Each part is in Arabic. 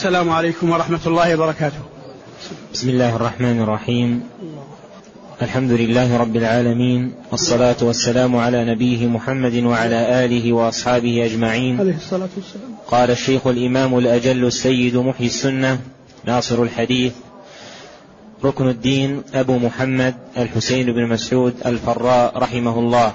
السلام عليكم ورحمة الله وبركاته. بسم الله الرحمن الرحيم. الحمد لله رب العالمين، والصلاة والسلام على نبيه محمد وعلى آله وأصحابه أجمعين. عليه الصلاة والسلام. قال الشيخ الإمام الأجل السيد محيي السنة ناصر الحديث ركن الدين أبو محمد الحسين بن مسعود الفراء رحمه الله: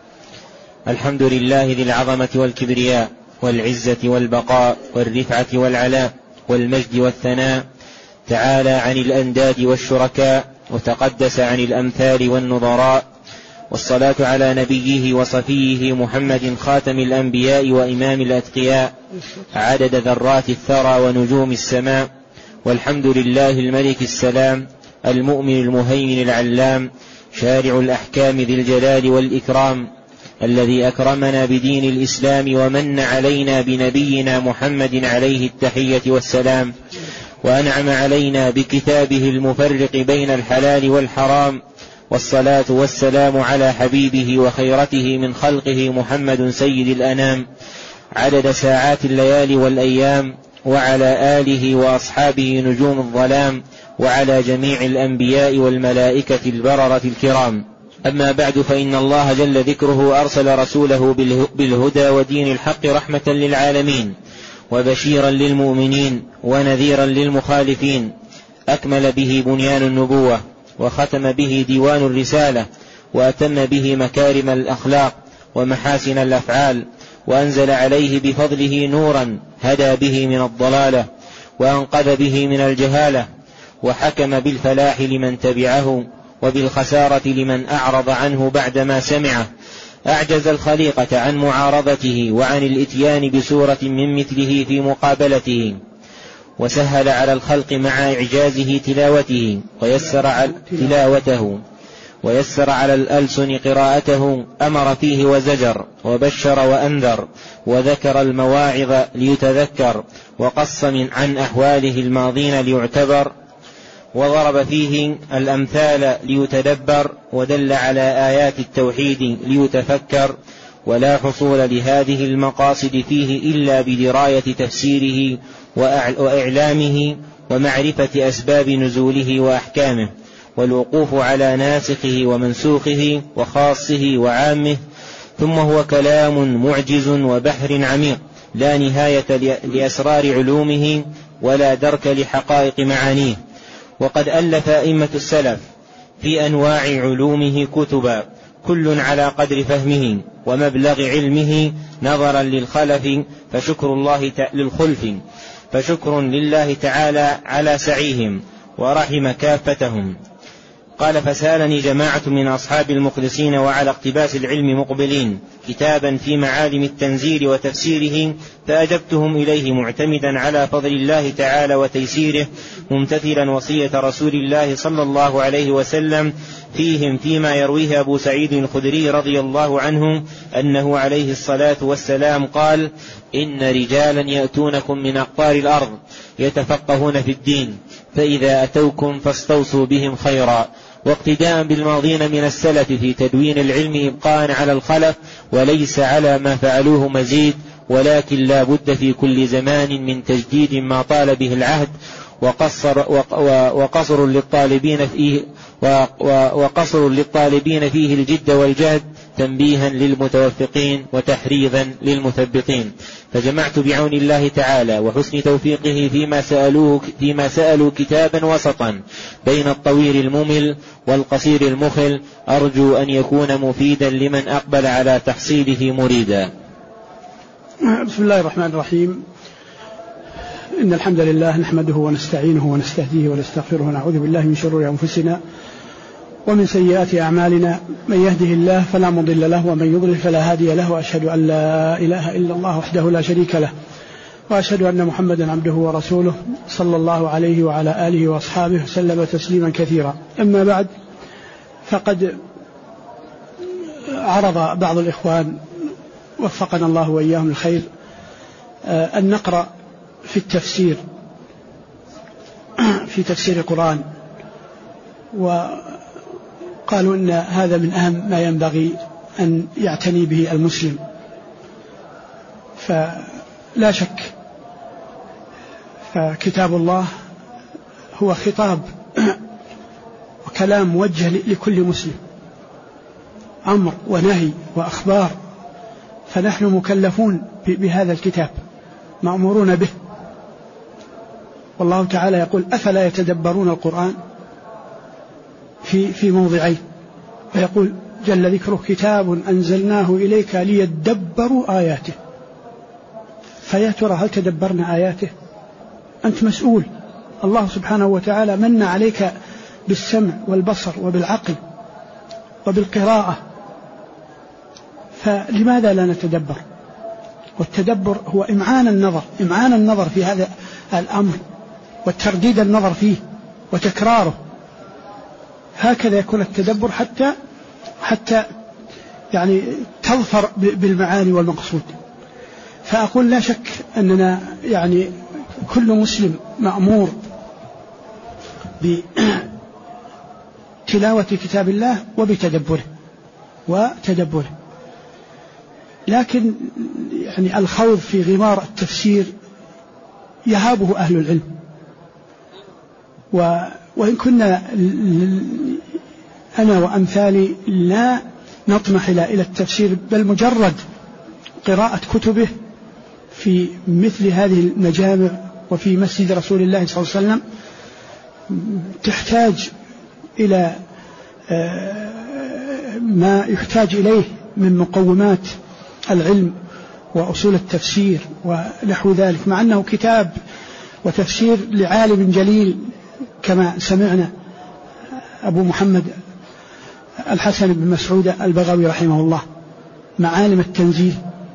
الحمد لله ذي العظمة والكبرياء والعزة والبقاء والرفعة والعلاء والمجد والثناء، تعالى عن الأنداد والشركاء وتقدس عن الأمثال والنظراء، والصلاة على نبيه وصفيه محمد خاتم الأنبياء وإمام الأتقياء عدد ذرات الثرى ونجوم السماء. والحمد لله الملك السلام المؤمن المهيمن العلام شارع الأحكام ذي الجلال والإكرام، الذي أكرمنا بدين الإسلام ومن علينا بنبينا محمد عليه التحية والسلام، وأنعم علينا بكتابه المفرق بين الحلال والحرام. والصلاة والسلام على حبيبه وخيرته من خلقه محمد سيد الأنام عدد ساعات الليالي والأيام، وعلى آله وأصحابه نجوم الظلام، وعلى جميع الأنبياء والملائكة البررة الكرام. أما بعد، فإن الله جل ذكره أرسل رسوله بالهدى ودين الحق رحمة للعالمين وبشيرا للمؤمنين ونذيرا للمخالفين، أكمل به بنيان النبوة وختم به ديوان الرسالة وأتم به مكارم الأخلاق ومحاسن الأفعال، وأنزل عليه بفضله نورا هدى به من الضلالة وأنقذ به من الجهالة، وحكم بالفلاح لمن تبعه وبالخسارة لمن أعرض عنه بعدما سمعه. أعجز الخليقة عن معارضته وعن الإتيان بسورة من مثله في مقابلته، وسهل على الخلق مع إعجازه تلاوته ويسر على الألسن قراءته، أمر فيه وزجر وبشر وأنذر وذكر المواعظ ليتذكر، وقص عن أحواله الماضين ليعتبر، وضرب فيه الأمثال ليتدبر، ودل على آيات التوحيد ليتفكر. ولا حصول لهذه المقاصد فيه إلا بدراية تفسيره وإعلامه ومعرفة أسباب نزوله وأحكامه، والوقوف على ناسخه ومنسوخه وخاصه وعامه. ثم هو كلام معجز وبحر عميق لا نهاية لأسرار علومه ولا درك لحقائق معانيه. وقد ألف أئمة السلف في أنواع علومه كتبا، كل على قدر فهمه ومبلغ علمه نظرا للخلف، فشكر لله تعالى على سعيهم ورحم كافتهم. قال: فسألني جماعة من أصحاب المخلصين وعلى اقتباس العلم مقبلين كتابا في معالم التنزيل وتفسيره، فأجبتهم إليه معتمدا على فضل الله تعالى وتيسيره، ممتثلا وصية رسول الله صلى الله عليه وسلم فيهم، فيما يرويه أبو سعيد الخدري رضي الله عنه أنه عليه الصلاة والسلام قال: إن رجالا يأتونكم من أقطار الأرض يتفقهون في الدين، فإذا أتوكم فاستوصوا بهم خيرا. واقتداء بالماضين من السلف في تدوين العلم إبقاء على الخلف، وليس على ما فعلوه مزيد، ولكن لا بد في كل زمان من تجديد ما طال به العهد، وقصر للطالبين فيه الجد والجهد، تنبيها للمتوفقين وتحريضا للمثبطين. فجمعت بعون الله تعالى وحسن توفيقه فيما سألوا كتابا وسطا بين الطويل الممل والقصير المخل، أرجو أن يكون مفيدا لمن أقبل على تحصيله مريدا. بسم الله الرحمن الرحيم. إن الحمد لله نحمده ونستعينه ونستهديه ونستغفره ونعوذ بالله من شرور أنفسنا ومن سيئات أعمالنا، من يهده الله فلا مضل له ومن يضلل فلا هادي له، وأشهد أن لا إله إلا الله وحده لا شريك له، وأشهد أن محمدا عبده ورسوله صلى الله عليه وعلى آله وأصحابه وسلم تسليما كثيرا. أما بعد، فقد عرض بعض الإخوان وفقنا الله وإياهم الخير أن نقرأ في التفسير في تفسير القرآن، وقالوا إن هذا من أهم ما ينبغي أن يعتني به المسلم. فلا شك فكتاب الله هو خطاب وكلام موجه لكل مسلم، أمر ونهي وأخبار، فنحن مكلفون بهذا الكتاب مأمورون به. والله تعالى يقول أفلا يتدبرون القرآن في موضعين، ويقول جل ذكره كتاب أنزلناه إليك ليدبروا آياته. فيا ترى هل تدبرنا آياته؟ أنت مسؤول. الله سبحانه وتعالى من عليك بالسمع والبصر وبالعقل وبالقراءة، فلماذا لا نتدبر؟ والتدبر هو إمعان النظر في هذا الأمر وترديد النظر فيه وتكراره. هكذا يكون التدبر حتى يعني تظفر بالمعاني والمقصود. فأقول لا شك أننا يعني كل مسلم مأمور بتلاوة كتاب الله وتدبره. لكن يعني الخوض في غمار التفسير يهابه أهل العلم، وإن كنا أنا وأمثالي لا نطمح إلى التفسير، بل مجرد قراءة كتبه في مثل هذه المجامع وفي مسجد رسول الله صلى الله عليه وسلم تحتاج إلى ما يحتاج إليه من مقومات العلم وأصول التفسير ونحو ذلك، مع أنه كتاب وتفسير لعالم جليل كما سمعنا أبو محمد الحسن بن مسعود البغوي رحمه الله، معالم التنزيل.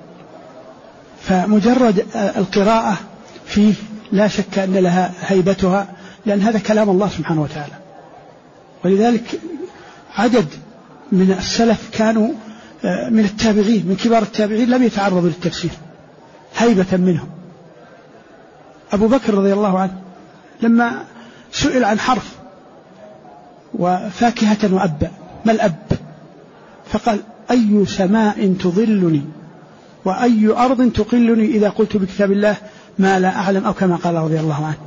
فمجرد القراءة فيه لا شك أن لها هيبتها، لأن هذا كلام الله سبحانه وتعالى. ولذلك عدد من السلف كانوا من التابعين، من كبار التابعين، لم يتعرضوا للتفسير هيبة منهم. أبو بكر رضي الله عنه لما سئل عن حرف وفاكهة وأب، ما الأب؟ فقال أي سماء تظلني وأي أرض تقلني إذا قلت بكتاب الله ما لا أعلم، أو كما قال رضي الله عنه.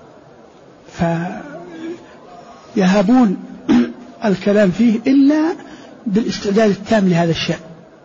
فيهابون الكلام فيه إلا بالاستعداد التام لهذا الشأن.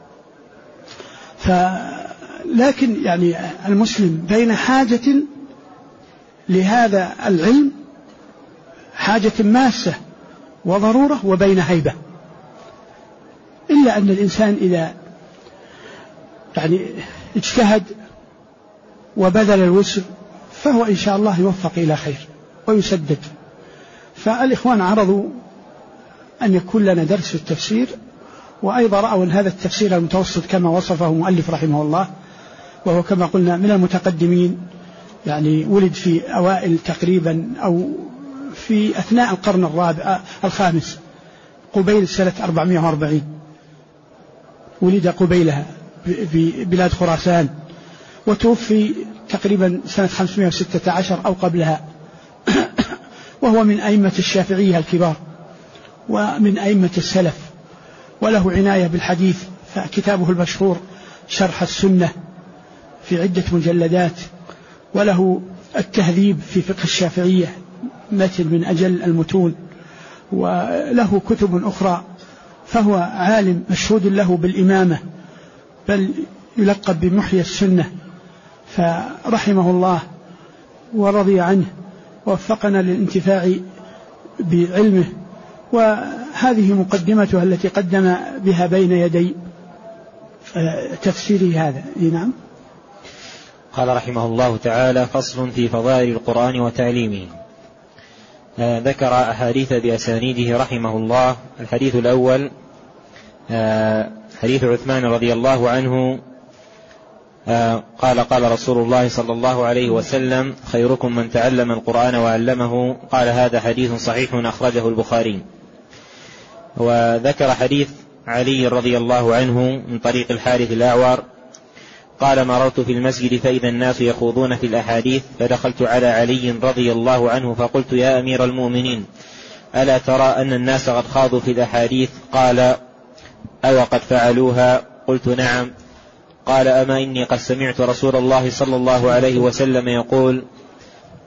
لكن يعني المسلم بين حاجة لهذا العلم، حاجة ماسة وضرورة، وبين هيبة. إلا أن الإنسان إذا يعني اجتهد وبذل الوسع فهو إن شاء الله يوفق إلى خير ويسدد. فالإخوان عرضوا أن يكون لنا درس في التفسير، وأيضا رأوا أن هذا التفسير المتوسط كما وصفه مؤلف رحمه الله، وهو كما قلنا من المتقدمين، يعني ولد في أوائل تقريبا أو في أثناء القرن الخامس قبيل سنة 440، ولد قبيلها ببلاد خراسان، وتوفي تقريبا سنة 516 أو قبلها. وهو من أئمة الشافعية الكبار ومن أئمة السلف، وله عناية بالحديث، فكتابه المشهور شرح السنة في عدة مجلدات، وله التهذيب في فقه الشافعية متن من أجل المتون، وله كتب أخرى. فهو عالم مشهود له بالإمامة، بل يلقب بمحيي السنة، فرحمه الله ورضي عنه ووفقنا للانتفاع بعلمه. وهذه مقدمتها التي قدم بها بين يدي تفسير هذا. نعم. قال رحمه الله تعالى: فصل في فضائل القرآن وتعليمه. ذكر أحاديث بأسانيده رحمه الله. الحديث الأول حديث عثمان رضي الله عنه قال: قال رسول الله صلى الله عليه وسلم: خيركم من تعلم القرآن وعلمه. قال: هذا حديث صحيح أخرجه البخاري. وذكر حديث علي رضي الله عنه من طريق الحارث الأعور قال: مررت في المسجد فإذا الناس يخوضون في الأحاديث، فدخلت على علي رضي الله عنه فقلت: يا أمير المؤمنين، ألا ترى أن الناس قد خاضوا في الأحاديث؟ قال: أو قد فعلوها؟ قلت: نعم. قال: أما إني قد سمعت رسول الله صلى الله عليه وسلم يقول: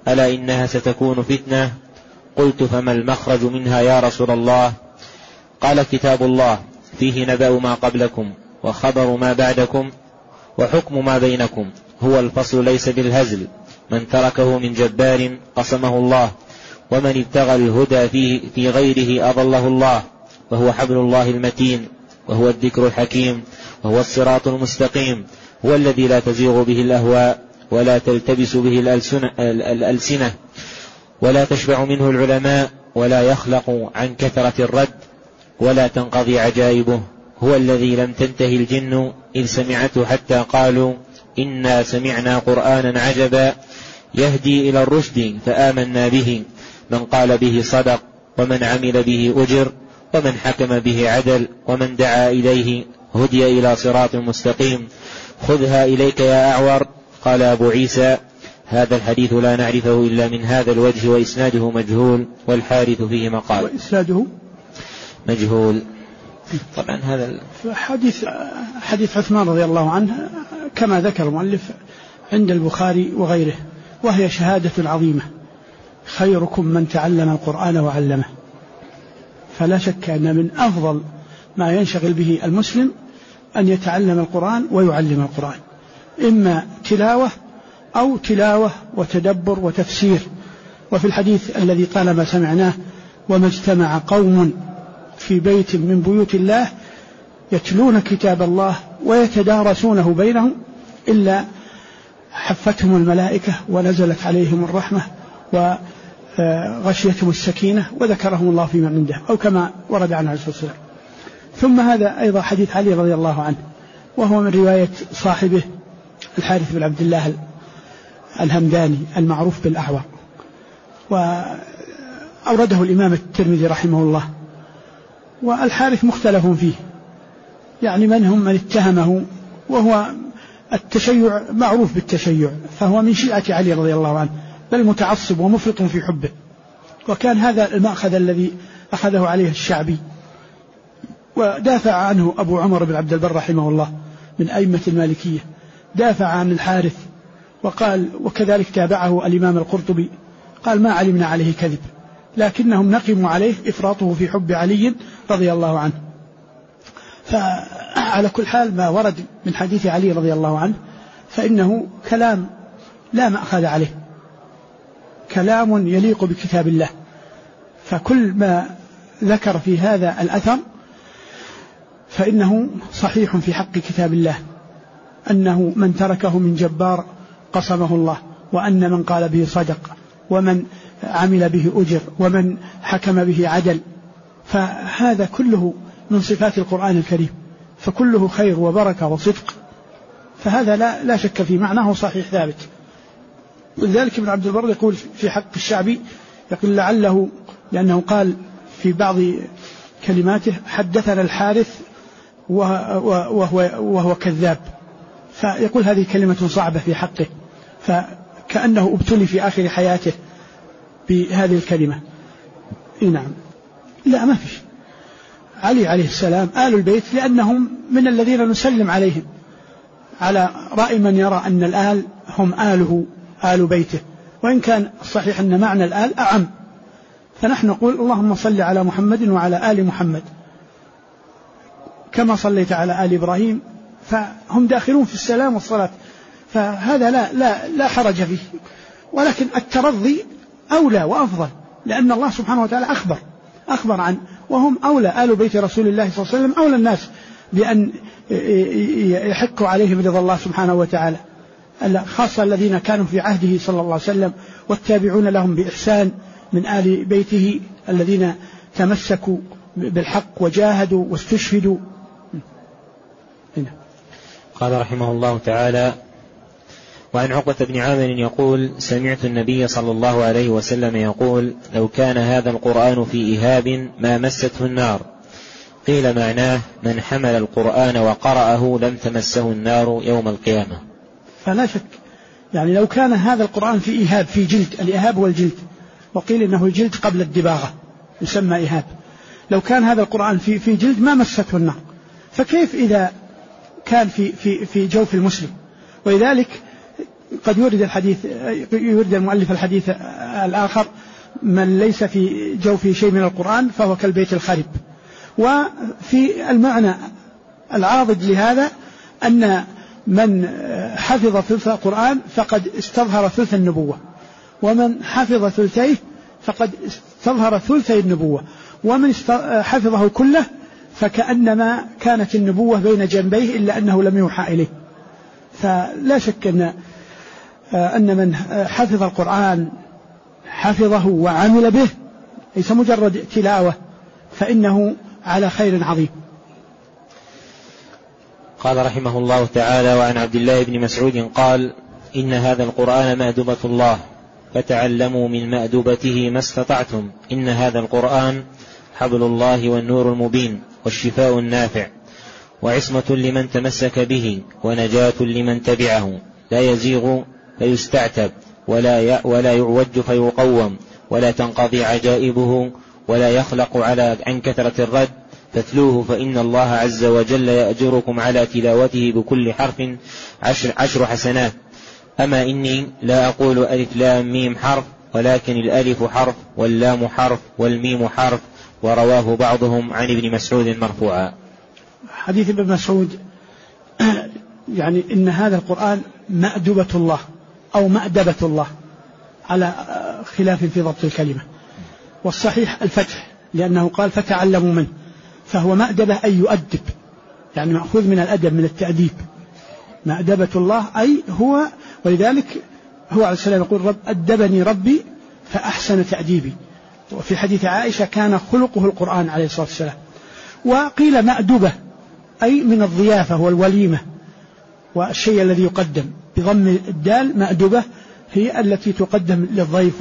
ألا إنها ستكون فتنة. قلت فما المخرج منها يا رسول الله؟ قال كتاب الله فيه نبأ ما قبلكم وخبر ما بعدكم وحكم ما بينكم، هو الفصل ليس بالهزل، من تركه من جبار قسمه الله، ومن ابتغى الهدى في غيره أضله الله، وهو حبل الله المتين، وهو الذكر الحكيم، وهو الصراط المستقيم، هو الذي لا تزيغ به الأهواء ولا تلتبس به الألسنة ولا تشبع منه العلماء ولا يخلق عن كثرة الرد ولا تنقضي عجائبه، هو الذي لم تنتهي الجن إذ سمعته حتى قالوا إنا سمعنا قرآنا عجبا يهدي إلى الرشد فآمنا به، من قال به صدق، ومن عمل به أجر، ومن حكم به عدل، ومن دعا إليه هدي إلى صراط مستقيم، خذها إليك يا أعور. قال أبو عيسى هذا الحديث لا نعرفه إلا من هذا الوجه وإسناده مجهول، والحارث فيه مقال. وإسناده مجهول. طبعا هذا حديث عثمان رضي الله عنه كما ذكر المؤلف عند البخاري وغيره، وهي شهادة عظيمة: خيركم من تعلم القرآن وعلمه. فلا شك أن من أفضل ما ينشغل به المسلم أن يتعلم القرآن ويعلم القرآن، إما تلاوة وتدبر وتفسير. وفي الحديث الذي طالما سمعناه: وما اجتمع قوم في بيت من بيوت الله يتلون كتاب الله ويتدارسونه بينهم إلا حفتهم الملائكة ونزلت عليهم الرحمة وغشيتهم السكينة وذكرهم الله فيما عنده، أو كما ورد عنه عليه الصلاة والسلام. ثم هذا أيضا حديث علي رضي الله عنه، وهو من رواية صاحبه الحارث بن عبد الله الهمداني المعروف بالأعور، وأورده الإمام الترمذي رحمه الله. والحارث مختلف فيه، يعني من هم من اتهمه، وهو التشيع معروف بالتشيع، فهو من شيعة علي رضي الله عنه، بل متعصب ومفرط في حبه. وكان هذا المأخذ الذي أخذه عليه الشعبي، ودافع عنه أبو عمر بن عبد البر رحمه الله من أئمة المالكية، دافع عن الحارث وقال، وكذلك تابعه الإمام القرطبي، قال: ما علمنا عليه كذب، لكنهم نقموا عليه إفراطه في حب علي رضي الله عنه. فعلى كل حال ما ورد من حديث علي رضي الله عنه فإنه كلام لا مأخذ عليه، كلام يليق بكتاب الله. فكل ما ذكر في هذا الأثر فإنه صحيح في حق كتاب الله، أنه من تركه من جبار قسمه الله، وأن من قال به صدق، ومن عمل به أجر، ومن حكم به عدل. فهذا كله من صفات القرآن الكريم، فكله خير وبركة وصدق، فهذا لا شك في معناه صحيح ثابت. ولذلك ابن عبد البر يقول في حق الشعبي، يقول لعله لأنه قال في بعض كلماته: حدثنا الحارث وهو كذاب، فيقول هذه كلمة صعبة في حقه، فكأنه ابتلي في آخر حياته بهذه الكلمة. نعم، لا ما فيش. علي عليه السلام آل البيت لأنهم من الذين نسلم عليهم، على رأي من يرى أن الآل هم آله آل بيته، وإن كان الصحيح أن معنى الآل أعم، فنحن نقول: اللهم صل على محمد وعلى آل محمد كما صليت على آل إبراهيم، فهم داخلون في السلام والصلاة، فهذا لا حرج فيه. ولكن الترضي أولى وأفضل، لأن الله سبحانه وتعالى أخبر عن، وهم أولى، آل بيت رسول الله صلى الله عليه وسلم أولى الناس بأن يحقوا عليهم رضا الله سبحانه وتعالى، خاصة الذين كانوا في عهده صلى الله عليه وسلم والتابعون لهم بإحسان من آل بيته الذين تمسكوا بالحق وجاهدوا واستشهدوا. هنا. قال رحمه الله تعالى: وعن عقبة بن عامر يقول: سمعت النبي صلى الله عليه وسلم يقول: لو كان هذا القرآن في إهاب ما مسته النار. قيل معناه: من حمل القرآن وقرأه لم تمسه النار يوم القيامة. فلا شك، يعني لو كان هذا القرآن في إهاب، في جلد، الإهاب هو الجلد، وقيل إنه الجلد قبل الدباغة يسمى إهاب، لو كان هذا القرآن في جلد ما مسته النار، فكيف إذا كان في جوف المسلم؟ ولذلك قد يورد المؤلف الحديث الآخر: من ليس في جوفه شيء من القرآن فهو كالبيت الخرب. وفي المعنى العاضد لهذا أن من حفظ ثلث القرآن فقد استظهر ثلث النبوة، ومن حفظ ثلثيه فقد استظهر ثلثي النبوة، ومن حفظه كله فكأنما كانت النبوة بين جنبيه إلا أنه لم يوحى إليه. فلا شك أن من حفظ القرآن حفظه وعمل به ليس مجرد تلاوة، فإنه على خير عظيم. قال رحمه الله تعالى: وعن عبد الله بن مسعود قال: إن هذا القرآن مأدبة الله فتعلموا من مأدبته ما استطعتم. إن هذا القرآن حبل الله والنور المبين والشفاء النافع وعصمة لمن تمسك به ونجاة لمن تبعه، لا يزيغ فيستعتب ولا يعوج فيقوم ولا تنقضي عجائبه ولا يخلق عن كثرة الرد، فاتلوه فإن الله عز وجل يأجركم على تلاوته بكل حرف 10 حسنات. أما إني لا أقول ألف لام ميم حرف، ولكن الألف حرف واللام حرف والميم حرف. ورواه بعضهم عن ابن مسعود مرفوعا. حديث ابن مسعود يعني إن هذا القرآن مأدبة الله أو مأدبة الله على خلاف في ضبط الكلمة، والصحيح الفتح لأنه قال فتعلموا منه، فهو مأدبة أي يؤدب، يعني مأخوذ من الأدب من التأديب. مأدبة الله أي هو، ولذلك هو عليه السلام يقول: أدبني ربي فأحسن تأديبي. وفي حديث عائشة كان خلقه القرآن عليه الصلاة والسلام. وقيل مأدبة أي من الضيافة والوليمة والشيء الذي يقدم بضم الدال. مأدبة هي التي تقدم للضيف.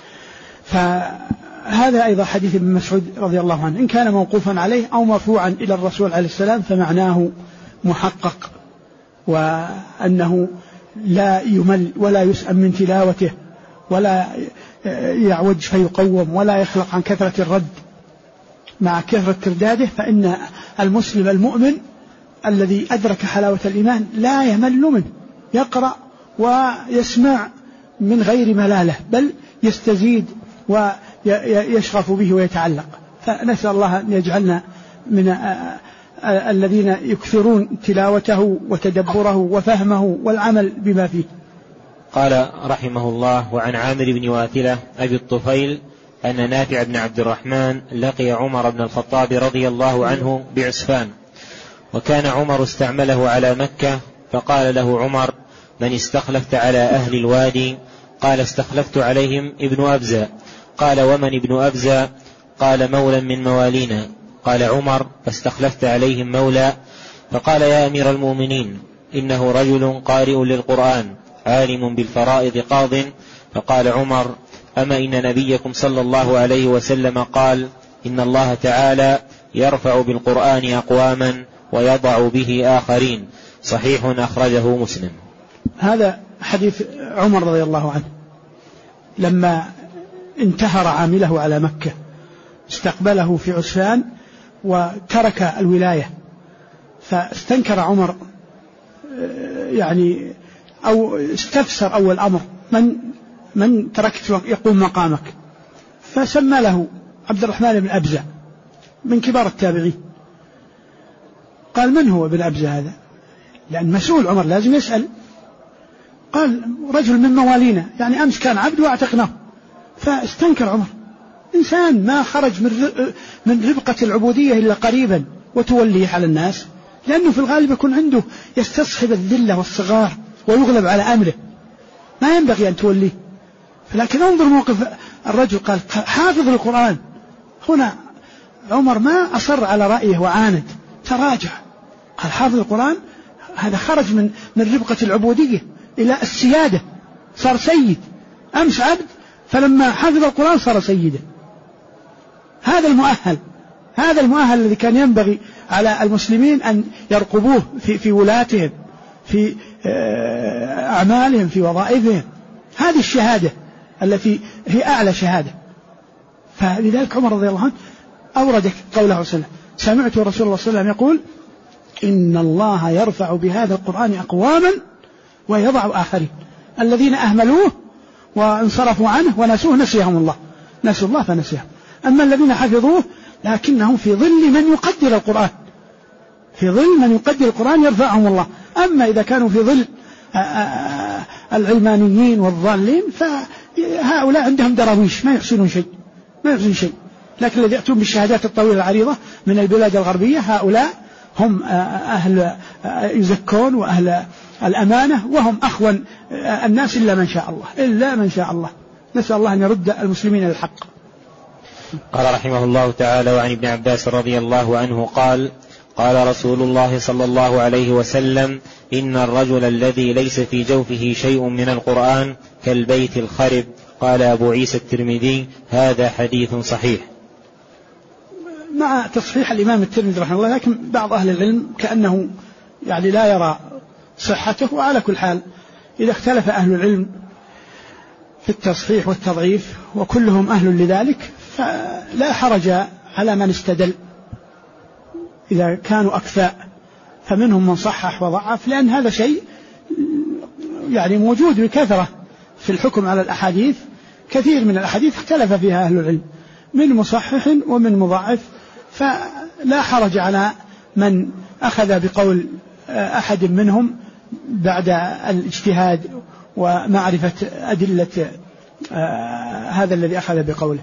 فهذا أيضا حديث ابن مسعود رضي الله عنه، إن كان موقوفا عليه أو مرفوعا إلى الرسول عليه السلام فمعناه محقق، وأنه لا يمل ولا يسأم من تلاوته ولا يعوج فيقوم ولا يخلق عن كثرة الرد مع كثرة ترداده. فإن المسلم المؤمن الذي أدرك حلاوة الإيمان لا يمل منه، يقرأ ويسمع من غير ملالة، بل يستزيد ويشغف به ويتعلق. فنسأل الله أن يجعلنا من الذين يكثرون تلاوته وتدبره وفهمه والعمل بما فيه. قال رحمه الله: وعن عامر بن واثلة أبي الطفيل أن نافع بن عبد الرحمن لقي عمر بن الخطاب رضي الله عنه بعسفان، وكان عمر استعمله على مكة، فقال له عمر: من استخلفت على أهل الوادي؟ قال: استخلفت عليهم ابن أبزة. قال: ومن ابن أبزة؟ قال: مولى من موالينا. قال عمر: فاستخلفت عليهم مولى؟ فقال: يا أمير المؤمنين، إنه رجل قارئ للقرآن عالم بالفرائض قاض. فقال عمر: أما إن نبيكم صلى الله عليه وسلم قال: إن الله تعالى يرفع بالقرآن أقواما ويضع به آخرين. صحيح أخرجه مسلم. هذا حديث عمر رضي الله عنه لما انتهر عامله على مكة، استقبله في عسفان وترك الولاية، فاستنكر عمر يعني أو استفسر أول أمر: من تركت يقوم مقامك؟ فسمى له عبد الرحمن بن أبزة من كبار التابعين. قال: من هو ابن أبزة هذا؟ لأن مسؤول عمر لازم يسأل. قال: رجل من موالينا، يعني أمس كان عبد واعتقناه. فاستنكر عمر، إنسان ما خرج من ربقة العبودية إلا قريبا وتوليه على الناس، لأنه في الغالب يكون عنده يستصحب الذلة والصغار ويغلب على أمره، ما ينبغي أن توليه. لكن انظر موقف الرجل، قال: حافظ القرآن. هنا عمر ما أصر على رأيه وعاند، تراجع، قال: حافظ القرآن. هذا خرج من ربقة العبودية إلى السيادة، صار سيد. أمس عبد، فلما حفظ القرآن صار سيدا. هذا المؤهل الذي كان ينبغي على المسلمين أن يرقبوه في ولاتهم، في أعمالهم، في وظائفهم. هذه الشهادة التي هي أعلى شهادة. فلذلك عمر رضي الله عنه أورد قوله وسلم: سمعت رسول الله صلى الله عليه وسلم يقول: إن الله يرفع بهذا القرآن أقواما ويضع آخرين. الذين أهملوه وانصرفوا عنه ونسوه نسيهم الله، نسوا الله فنسيهم. أما الذين حفظوه لكنهم في ظل من يقدر القرآن، في ظل من يقدر القرآن يرفعهم الله. أما إذا كانوا في ظل العلمانيين والضالين فهؤلاء عندهم دراويش ما يحسنون شيء، لكن الذي يأتون بالشهادات الطويلة العريضة من البلاد الغربية هؤلاء هم أهل يزكون وأهل الأمانة، وهم أخون الناس إلا من شاء الله. نسأل الله أن يرد المسلمين للحق. قال رحمه الله تعالى: وعن ابن عباس رضي الله عنه قال: قال رسول الله صلى الله عليه وسلم: إن الرجل الذي ليس في جوفه شيء من القرآن كالبيت الخرب. قال أبو عيسى الترمذي: هذا حديث صحيح. مع تصحيح الإمام الترمذي رحمه الله، لكن بعض أهل العلم كأنه يعني لا يرى صحته. وعلى كل حال إذا اختلف أهل العلم في التصحيح والتضعيف وكلهم أهل لذلك فلا حرج على من استدل إذا كانوا أكفاء، فمنهم من صحح وضعف، لأن هذا شيء يعني موجود بكثرة في الحكم على الأحاديث. كثير من الأحاديث اختلف فيها أهل العلم من مصحح ومن مضاعف، فلا حرج على من أخذ بقول أحد منهم بعد الاجتهاد ومعرفة أدلة هذا الذي أخذ بقوله.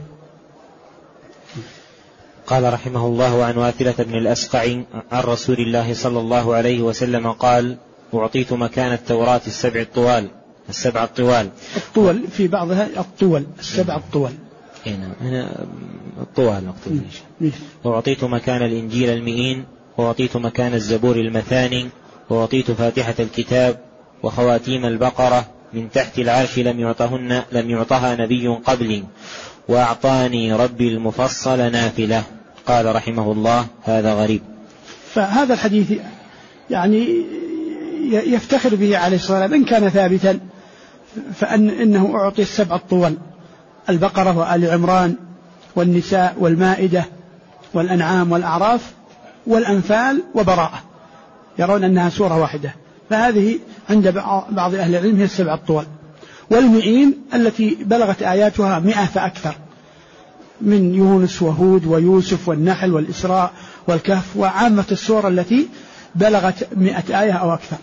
قال رحمه الله: عن واثلة بن الأسقع عن رسول الله صلى الله عليه وسلم قال: أعطيت مكان التوراة السبع الطوال. الطول في بعضها الطول، السبع الطوال. هنا الطوال مكتوب. وأعطيت مكان الإنجيل المئين، وأعطيت مكان الزبور المثاني، وأعطيت فاتحة الكتاب وخواتيم البقرة من تحت العرش لم يعطها نبي قبلي، وأعطاني ربي المفصل نافلة. قال رحمه الله: هذا غريب. فهذا الحديث يعني يفتخر به عليه الصلاة والسلام إن كان ثابتا، فإنه أعطي السبع الطوال: البقرة وآل عمران والنساء والمائدة والأنعام والأعراف والأنفال وبراءة، يرون أنها سورة واحدة. فهذه عند بعض أهل العلم هي السبع الطوال. والمئين التي بلغت آياتها 100 فأكثر، من يونس وهود ويوسف والنحل والإسراء والكهف، وعامة السور التي بلغت 100 آية أو أكثر.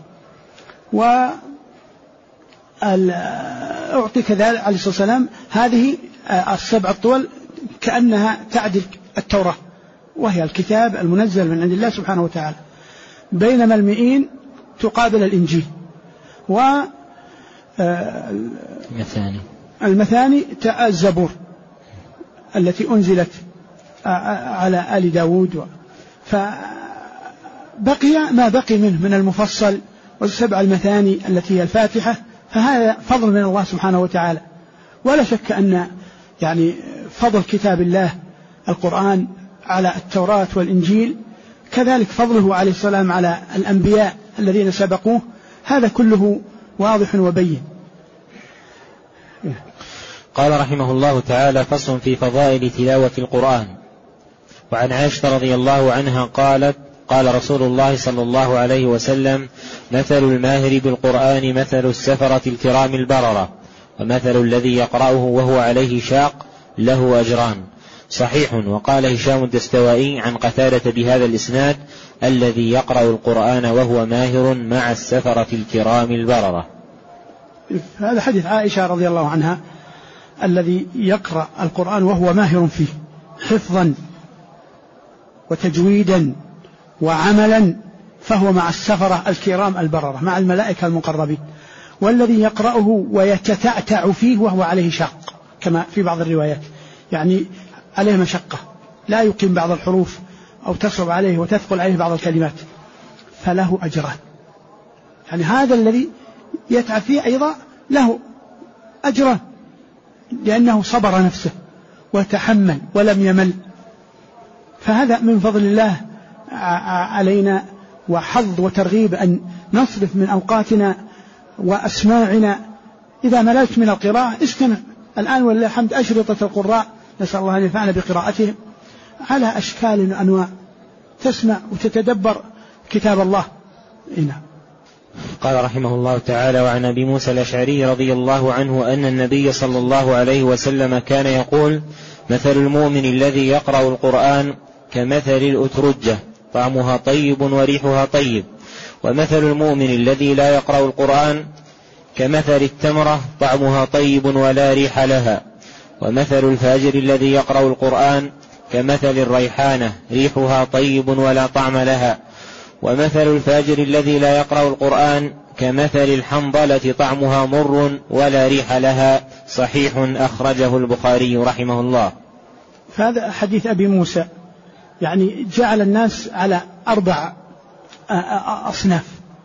أعطي كذلك عليه الصلاة والسلام هذه السبع الطوال كأنها تعدل التوراة، وهي الكتاب المنزل من عند الله سبحانه وتعالى، بينما المئين تقابل الإنجيل. المثاني الزبور التي أنزلت على آل داود، فبقي ما بقي منه من المفصل والسبع المثاني التي هي الفاتحة، فهذا فضل من الله سبحانه وتعالى. ولا شك أن يعني فضل كتاب الله القرآن على التوراة والإنجيل، كذلك فضله عليه السلام على الأنبياء الذين سبقوه، هذا كله واضح وبين. قال رحمه الله تعالى: فصل في فضائل تلاوة القرآن. وعن عائشة رضي الله عنها قالت: قال رسول الله صلى الله عليه وسلم: مثل الماهر بالقرآن مثل السفرة الكرام البررة، ومثل الذي يقرأه وهو عليه شاق له أجران. صحيح. وقال هشام الدستوائي عن قتادة بهذا الإسناد: الذي يقرأ القرآن وهو ماهر مع السفرة الكرام البررة. هذا حديث عائشة رضي الله عنها: الذي يقرأ القرآن وهو ماهر فيه حفظا وتجويدا وعملا فهو مع السفرة الكرام البررة، مع الملائكة المقربين. والذي يقرأه ويتتعتع فيه وهو عليه شاق، كما في بعض الروايات، يعني عليه مشقة، لا يقيم بعض الحروف أو تصعب عليه وتثقل عليه بعض الكلمات، فله أجران. يعني هذا الذي يتعب فيه أيضا له أجران، لأنه صبر نفسه وتحمل ولم يمل. فهذا من فضل الله علينا وحظ وترغيب أن نصرف من أوقاتنا وأسماعنا. إذا مللت من القراءة استمع. الآن ولله الحمد أشرطة القراء، نسأل الله أن ينفعنا بقراءتهم، على أشكال وأنواع، تسمع وتتدبر كتاب الله. نعم. قال رحمه الله تعالى: وعن أبي موسى الأشعري رضي الله عنه أن النبي صلى الله عليه وسلم كان يقول: مثل المؤمن الذي يقرأ القرآن كمثل الأترجة طعمها طيب وريحها طيب، ومثل المؤمن الذي لا يقرأ القرآن كمثل التمرة طعمها طيب ولا ريح لها، ومثل الفاجر الذي يقرأ القرآن كمثل الريحانة ريحها طيب ولا طعم لها، ومثل الفاجر الذي لا يقرأ القرآن كمثل الحنظلة طعمها مر ولا ريح لها. صحيح، أخرجه البخاري رحمه الله. فهذا حديث أبي موسى يعني جعل الناس على 4 أصناف: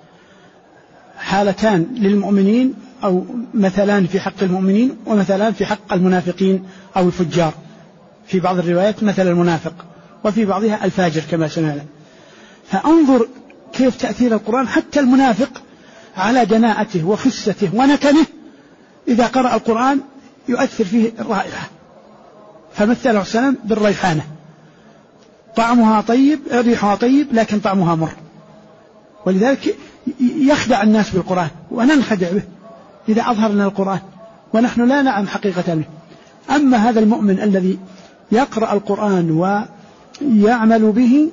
حالتان للمؤمنين أو مثلان في حق المؤمنين ومثلان في حق المنافقين أو الفجار. في بعض الروايات مثل المنافق وفي بعضها الفاجر كما سمعنا. فانظر كيف تأثير القرآن حتى المنافق على دناءته وخسته ونتنه، إذا قرأ القرآن يؤثر فيه الرائحة، فمثله السلام بالريحانة طعمها طيب ريحها طيب لكن طعمها مر. ولذلك يخدع الناس بالقرآن وننخدع به إذا أظهر لنا القرآن ونحن لا نعلم حقيقة منه. أما هذا المؤمن الذي يقرأ القرآن ويعمل به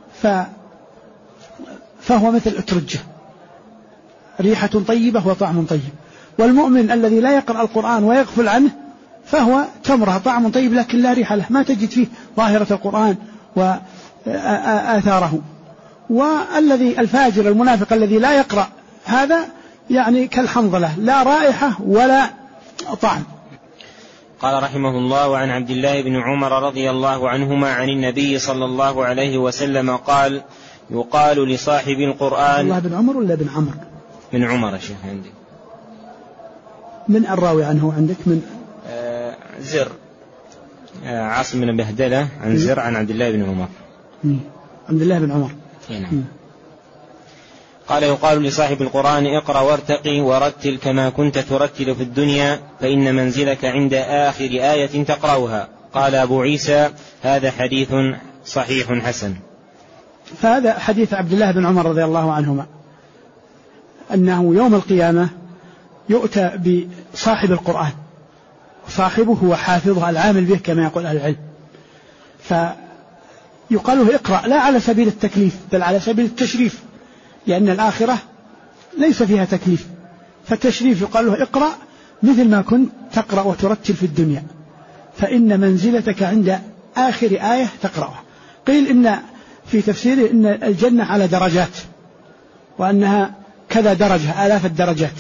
فهو مثل أترجة ريحة طيبة وطعم طيب. والمؤمن الذي لا يقرأ القرآن ويغفل عنه فهو تمرة طعم طيب لكن لا ريح له، ما تجد فيه ظاهرة القرآن وآثاره. والذي الفاجر المنافق الذي لا يقرأ هذا يعني كالحنظلة لا رائحة ولا طعم. قال رحمه الله: وعن عبد الله بن عمر رضي الله عنهما عن النبي صلى الله عليه وسلم قال: يقال لصاحب القرآن. الله بن عمر ولا بن عمر؟ بن عمر يا شيخ عندي. من الراوي عنه عندك؟ من زر عاصم بن بهدلة عن زر عن عبد الله بن عمر. عبد الله بن عمر. نعم. قال: يقال لصاحب القرآن: اقرأ وارتقي ورتل كما كنت ترتل في الدنيا فإن منزلك عند آخر آية تقرأها. قال أبو عيسى: هذا حديث صحيح حسن. فهذا حديث عبد الله بن عمر رضي الله عنهما أنه يوم القيامة يؤتى بصاحب القرآن، صاحبه هو حافظه العامل به كما يقول أهل العلم، فيقال له اقرأ لا على سبيل التكليف بل على سبيل التشريف، لأن الآخرة ليس فيها تكليف، فالتشريف يقال له اقرأ مثل ما كنت تقرأ وترتل في الدنيا فإن منزلتك عند آخر آية تقرأها. قيل إن في تفسيره إن الجنة على درجات وأنها كذا درجة آلاف الدرجات،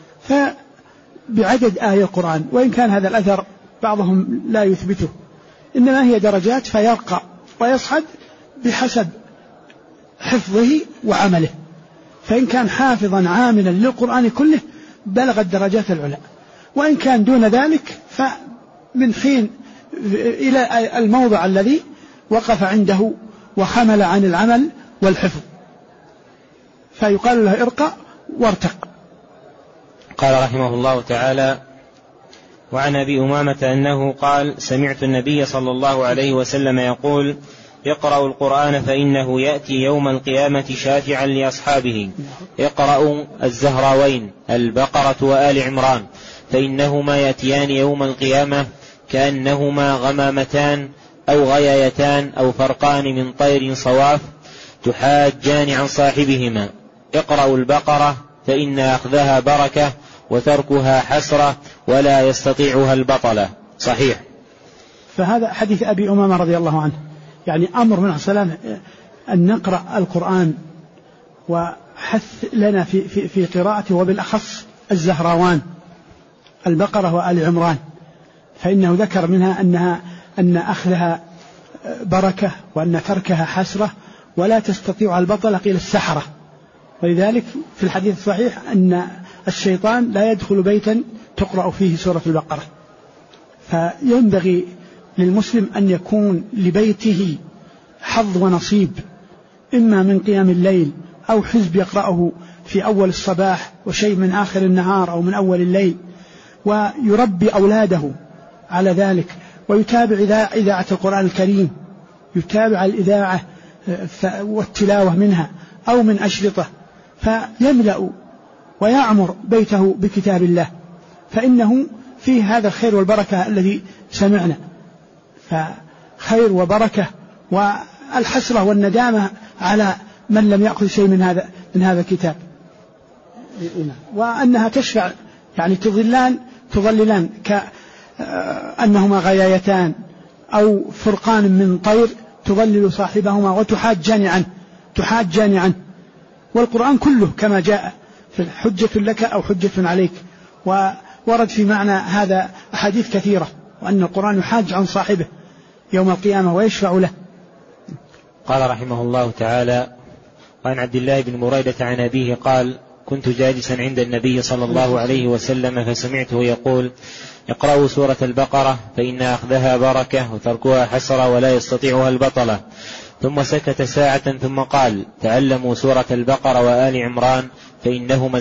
فبعدد آية القرآن، وإن كان هذا الأثر بعضهم لا يثبته، إنما هي درجات فيرقى ويصعد بحسب حفظه وعمله، فإن كان حافظا عاملا للقرآن كله بلغ الدرجات العلى، وإن كان دون ذلك فمن حين إلى الموضع الذي وقف عنده وخمل عن العمل والحفظ، فيقال له ارقى وارتق. قال رحمه الله تعالى: وعن أبي أمامة أنه قال: سمعت النبي صلى الله عليه وسلم يقول: اقرأوا القرآن فإنه يأتي يوم القيامة شافعا لأصحابه. اقرأوا الزهراوين البقرة وآل عمران فإنهما يأتيان يوم القيامة كأنهما غمامتان أو غيايتان أو فرقان من طير صواف تحاجان عن صاحبهما. اقرأوا البقرة فإن أخذها بركة وتركها حسرة ولا يستطيعها البطلة. صحيح. فهذا حديث أبي أمامة رضي الله عنه، يعني أمر من السلام أن نقرأ القرآن وحث لنا في قراءته، وبالأخص الزهراوان البقرة وآل عمران، فإنه ذكر منها أن أخذها بركة وأن تركها حسرة ولا تستطيع البطلة قيل السحرة. ولذلك في الحديث الصحيح أن الشيطان لا يدخل بيتا تقرأ فيه سورة البقرة، فينبغي للمسلم أن يكون لبيته حظ ونصيب، إما من قيام الليل أو حزب يقرأه في أول الصباح وشيء من آخر النهار أو من أول الليل، ويربي أولاده على ذلك، ويتابع إذاعة القرآن الكريم، يتابع الإذاعة والتلاوة منها أو من أشرطة، فيملأ ويعمر بيته بكتاب الله، فإنه فيه هذا الخير والبركة الذي سمعنا، فخير وبركة. والحسرة والندامة على من لم يأخذ شيء من هذا الكتاب، وأنها تشفع يعني تظللان كأنهما غيايتان أو فرقان من طير تظلل صاحبهما وتحاجان عنه. والقرآن كله كما جاء في حجة لك أو حجة عليك، وورد في معنى هذا أحاديث كثيرة، وأن القرآن يحاج عن صاحبه يوم القيامة ويشفع له. قال رحمه الله تعالى: وعن عبد الله بن بريدة عن أبيه قال: كنت جالسا عند النبي صلى الله عليه وسلم فسمعته يقول: اقرأوا سورة البقرة فإن أخذها بركة وتركها حسرة ولا يستطيعها البطلة. ثم سكت ساعة ثم قال: تعلموا سورة البقرة وآل عمران فإنهما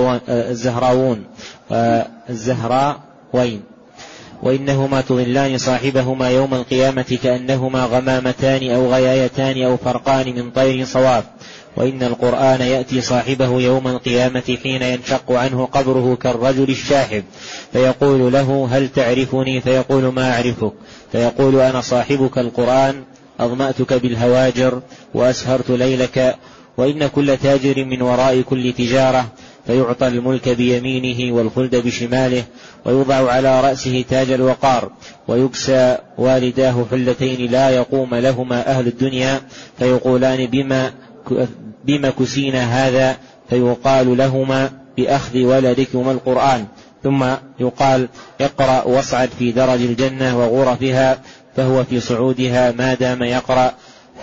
الزهراوين وإنهما تظلان صاحبهما يوم القيامة كأنهما غمامتان أو غيايتان أو فرقان من طير صواف. وإن القرآن يأتي صاحبه يوم القيامة حين ينشق عنه قبره كالرجل الشاحب، فيقول له: هل تعرفني؟ فيقول: ما أعرفك. فيقول: أنا صاحبك القرآن، أظمأتك بالهواجر وأسهرت ليلك. وإن كل تاجر من وراء كل تجارة، فيعطى الملك بيمينه والخلد بشماله، ويوضع على رأسه تاج الوقار، ويكسى والداه حلتين لا يقوم لهما أهل الدنيا، فيقولان: بما كسينا هذا؟ فيقال لهما: بأخذ ولدكما القرآن. ثم يقال: اقرأ واصعد في درج الجنة وغرفها، فهو في صعودها ما دام يقرأ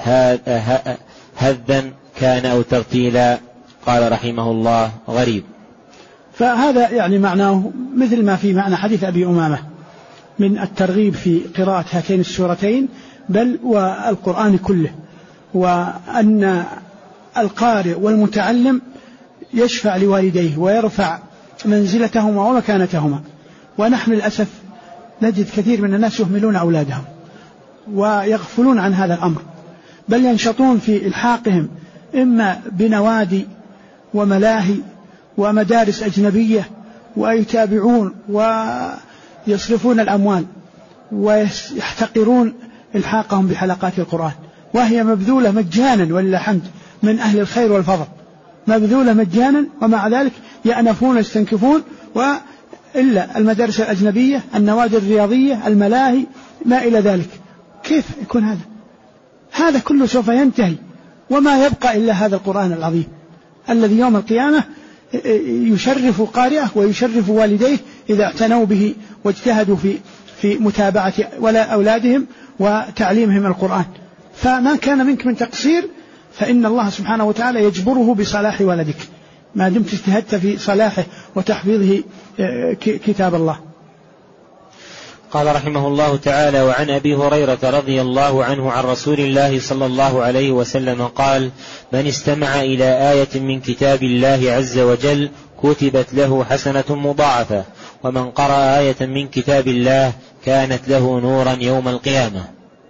هذا كان أو ترتيلا. قال رحمه الله: غريب. فهذا يعني معناه مثل ما في معنى حديث أبي أمامة من الترغيب في قراءة هاتين السورتين بل والقرآن كله، وأن القارئ والمتعلم يشفع لوالديه ويرفع منزلتهما ومكانتهما. ونحن للأسف نجد كثير من الناس يهملون أولادهم ويغفلون عن هذا الأمر، بل ينشطون في إلحاقهم إما بنوادي وملاهي ومدارس أجنبية، ويتابعون ويصرفون الأموال ويحتقرون إلحاقهم بحلقات القرآن، وهي مبذولة مجانا ولله الحمد من أهل الخير والفضل، مبذولة مجانا، ومع ذلك يأنفون ويستنكفون. وإلا المدارس الأجنبية، النوادي الرياضية، الملاهي، ما إلى ذلك. كيف يكون هذا كله سوف ينتهي، وما يبقى إلا هذا القرآن العظيم الذي يوم القيامة يشرف قارئه ويشرف والديه إذا اعتنوا به واجتهدوا في متابعة أولادهم وتعليمهم القرآن. فما كان منك من تقصير فإن الله سبحانه وتعالى يجبره بصلاح ولدك ما دمت اجتهدت في صلاحه وتحفيظه كتاب الله. قال رحمه الله تعالى: وعن أبي هريرة رضي الله عنه عن رسول الله صلى الله عليه وسلم قال: من استمع إلى آية من كتاب الله عز وجل كتبت له حسنة مضاعفة، ومن قرأ آية من كتاب الله كانت له نورا يوم القيامة.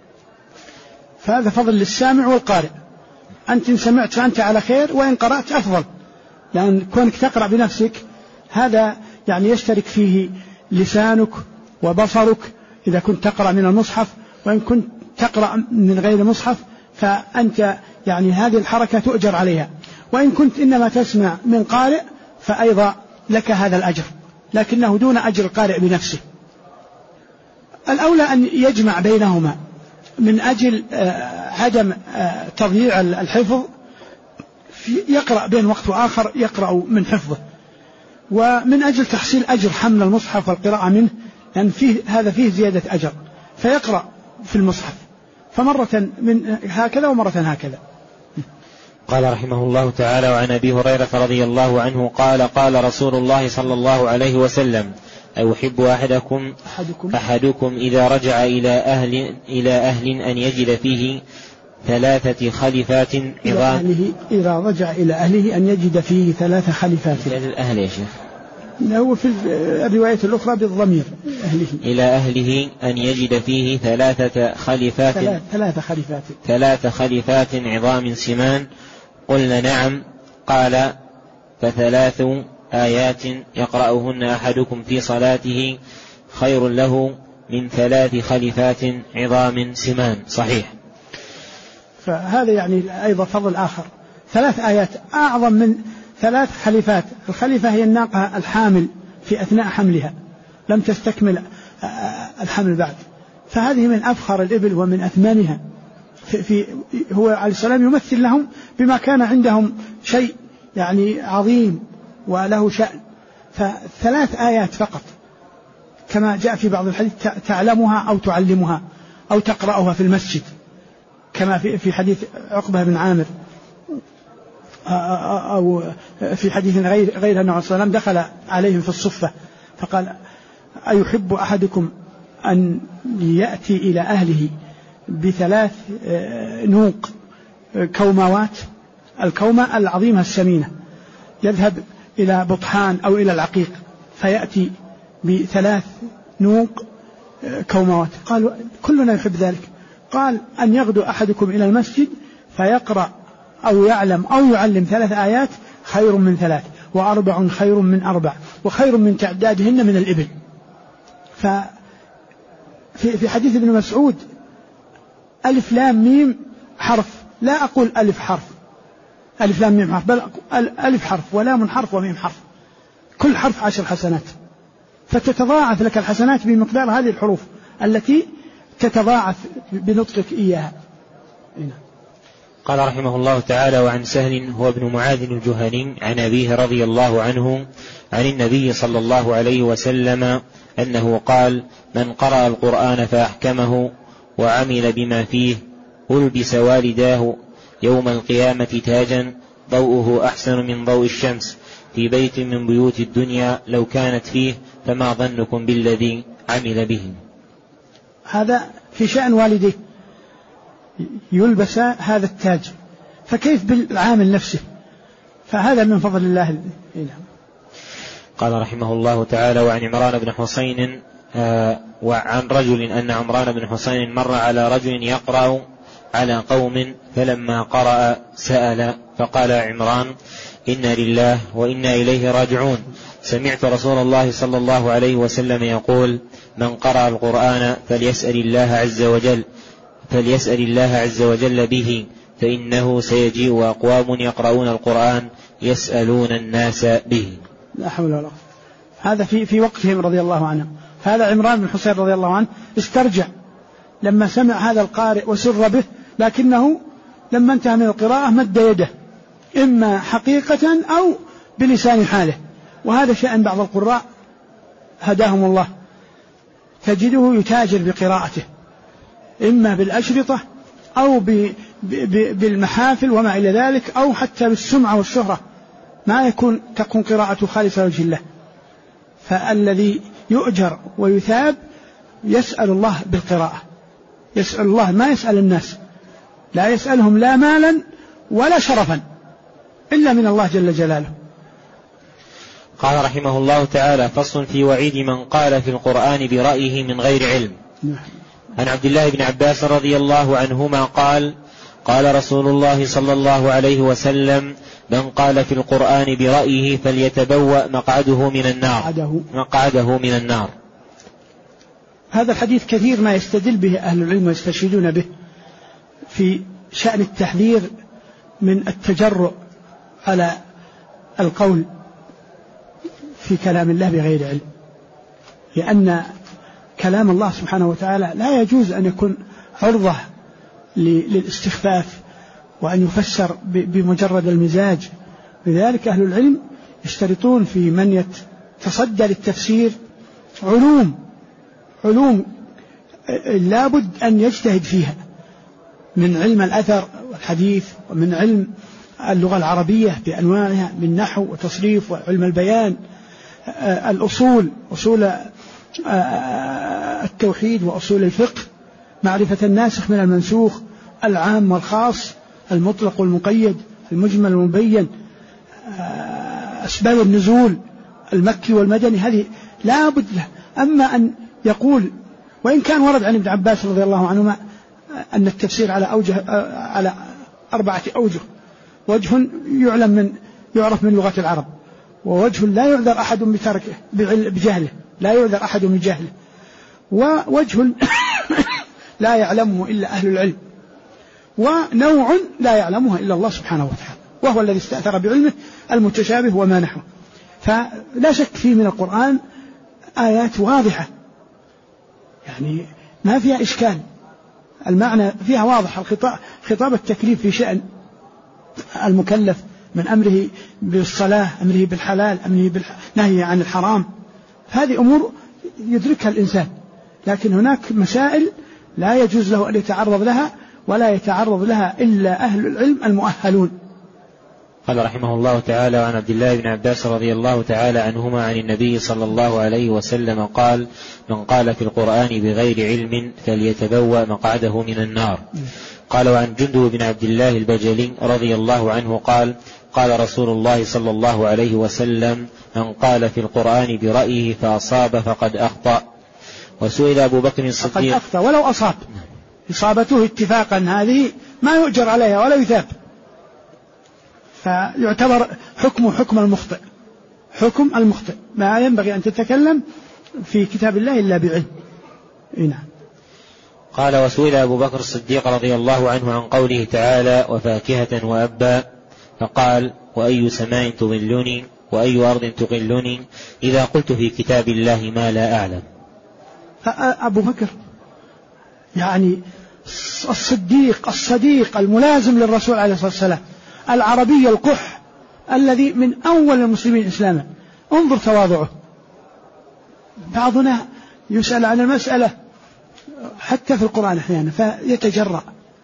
فهذا فضل للسامع والقارئ، أنت إن سمعت فأنت على خير، وإن قرأت أفضل، لأن كونك تقرأ بنفسك هذا يعني يشترك فيه لسانك وبصرك إذا كنت تقرأ من المصحف، وإن كنت تقرأ من غير المصحف فأنت يعني هذه الحركة تؤجر عليها، وإن كنت إنما تسمع من قارئ فأيضا لك هذا الأجر، لكنه دون أجر القارئ بنفسه. الأولى أن يجمع بينهما من أجل عدم تضييع الحفظ، يقرأ بين وقت وآخر يقرأ من حفظه، ومن أجل تحصيل أجر حمل المصحف والقراءة منه، لأن هذا فيه زيادة أجر، فيقرأ في المصحف، فمرة من هكذا ومرة هكذا. قال رحمه الله تعالى: وعن أبي هريرة رضي الله عنه قال: قال رسول الله صلى الله عليه وسلم: أيحب أحدكم إذا رجع إلى أهل أن يجد فيه 3 خليفات عظام. إذا رجع إلى أهله أن يجد فيه 3 خليفات. الأهل يا شيخ، هو في الرواية الأخرى بالضمير أهله. إلى أهله أن يجد فيه 3 خليفات. 3 خليفات عظام سمان. قلنا نعم. قال: ف3 آيات يقرأهن أحدكم في صلاته خير له من 3 خليفات عظام سمان. صحيح. فهذا يعني أيضا فضل آخر، 3 آيات أعظم من 3 خليفات. الخليفة هي الناقة الحامل في أثناء حملها لم تستكمل الحمل بعد، فهذه من أفخر الإبل ومن أثمنها. هو عليه السلام يمثل لهم بما كان عندهم شيء يعني عظيم وله شأن. ف3 آيات فقط كما جاء في بعض الحديث تعلمها أو تعلمها أو تقرأها في المسجد، كما في حديث عقبة بن عامر، أو في حديث غير أنه عليه السلام دخل عليهم في الصفة فقال: أيحب أحدكم أن يأتي إلى أهله ب3 نوق كوماوات؟ الكومة العظيمة السمينة، يذهب إلى بطحان أو إلى العقيق فيأتي ب3 نوق كوماوات. قالوا: كلنا يحب ذلك. قال: أن يغدو أحدكم إلى المسجد فيقرأ أو يعلم أو يعلم 3 آيات خير من 3، و4 خير من 4، وخير من تعدادهن من الإبل. في حديث ابن مسعود: ألف لام ميم حرف، لا أقول ألف حرف ألف لام ميم حرف، بل ألف حرف ولام حرف وميم حرف، كل حرف 10 حسنات، فتتضاعف لك الحسنات بمقدار هذه الحروف التي تتضاعف بنطقك إياها. قال رحمه الله تعالى: وعن سهل هو ابن معاذ الجهني عن أبيه رضي الله عنه عن النبي صلى الله عليه وسلم أنه قال: من قرأ القرآن فأحكمه وعمل بما فيه ألبس والداه يوم القيامة تاجا ضوءه أحسن من ضوء الشمس في بيت من بيوت الدنيا لو كانت فيه، فما ظنكم بالذي عمل به. هذا في شأن والديه يلبس هذا التاج، فكيف بالعامل نفسه؟ فهذا من فضل الله. قال رحمه الله تعالى: وعن عمران بن حسين وعن رجل أن عمران بن حسين مر على رجل يقرأ على قوم فلما قرأ سأل فقال عمران: إنا لله وإنا إليه راجعون، سمعت رسول الله صلى الله عليه وسلم يقول: من قرأ القرآن فليسأل الله عز وجل به، فإنه سيجيء أقوام يقرؤون القرآن يسألون الناس به. لا حول ولا قوة. هذا في وقتهم رضي الله عنهم. هذا عمران بن حسين رضي الله عنه استرجع لما سمع هذا القارئ وسر به، لكنه لما انتهى من القراءة مد يده إما حقيقة أو بلسان حاله، وهذا شأن بعض القراء هداهم الله، تجده يتاجر بقراءته إما بالأشرطة أو بالمحافل وما إلى ذلك، أو حتى بالسمعة والشهرة، ما تكون قراءته خالصة وجه الله. فالذي يؤجر ويثاب يسأل الله بالقراءة، يسأل الله ما يسأل الناس، لا يسألهم لا مالا ولا شرفا إلا من الله جل جلاله. قال رحمه الله تعالى: فصل في وعيد من قال في القرآن برأيه من غير علم. عن عبد الله بن عباس رضي الله عنهما قال: قال رسول الله صلى الله عليه وسلم: من قال في القرآن برأيه فليتبوأ مقعده من النار. هذا الحديث كثير ما يستدل به أهل العلم ويستشهدون به في شأن التحذير من التجرؤ على القول في كلام الله بغير علم، لأن كلام الله سبحانه وتعالى لا يجوز أن يكون عرضة للاستخفاف وأن يفسر بمجرد المزاج. لذلك أهل العلم يشترطون في من يتصدى للتفسير علوم لابد أن يجتهد فيها، من علم الأثر والحديث، ومن علم اللغة العربية بأنواعها من نحو وتصريف وعلم البيان، الأصول، أصول التوحيد وأصول الفقه، معرفة الناسخ من المنسوخ، العام والخاص، المطلق والمقيد، المجمل والمبين، أسباب النزول المكي والمدني، هذه لا بد له. أما أن يقول، وإن كان ورد عن ابن عباس رضي الله عنهما أن التفسير على 4 أوجه: وجه يعرف من لغة العرب، ووجه لا يعذر أحد بتركه بجهله، لا يعذر أحد من جهله، ووجه لا يعلمه إلا أهل العلم، ونوع لا يعلمه إلا الله سبحانه وتعالى، وهو الذي استأثر بعلمه المتشابه وما نحوه. فلا شك فيه من القرآن آيات واضحة يعني ما فيها إشكال، المعنى فيها واضح. خطاب التكليف في شأن المكلف من أمره بالصلاة، أمره بالحلال، أمره بالنهي عن الحرام، هذه أمور يدركها الإنسان، لكن هناك مسائل لا يجوز له أن يتعرض لها، ولا يتعرض لها إلا أهل العلم المؤهلون. قال رحمه الله تعالى: عن عبد الله بن عباس رضي الله تعالى عنهما عن النبي صلى الله عليه وسلم قال: من قال في القرآن بغير علم فليتبوأ مقعده من النار. قال: وعن جندب بن عبد الله البجلي رضي الله عنه قال: قال رسول الله صلى الله عليه وسلم: من قال في القرآن برأيه فأصاب فقد أخطأ. وسئل أبو بكر الصديق: فقد أخطأ ولو أصاب، إصابته اتفاقا هذه ما يؤجر عليها ولا يثاب، فيعتبر حكم المخطئ، حكم المخطئ، ما ينبغي أن تتكلم في كتاب الله إلا بعلم. نعم. قال: وسئل أبو بكر الصديق رضي الله عنه عن قوله تعالى: وفاكهة وأبا، فقال: وأي سماء تظلني وأي أرض تقلني إذا قلت في كتاب الله ما لا أعلم. أبو بكر يعني الصديق الملازم للرسول عليه الصلاة والسلام، العربي القح الذي من أول المسلمين إسلاما، انظر تواضعه. بعضنا يسأل عن المسألة حتى في القرآن أحيانا فيتجرأ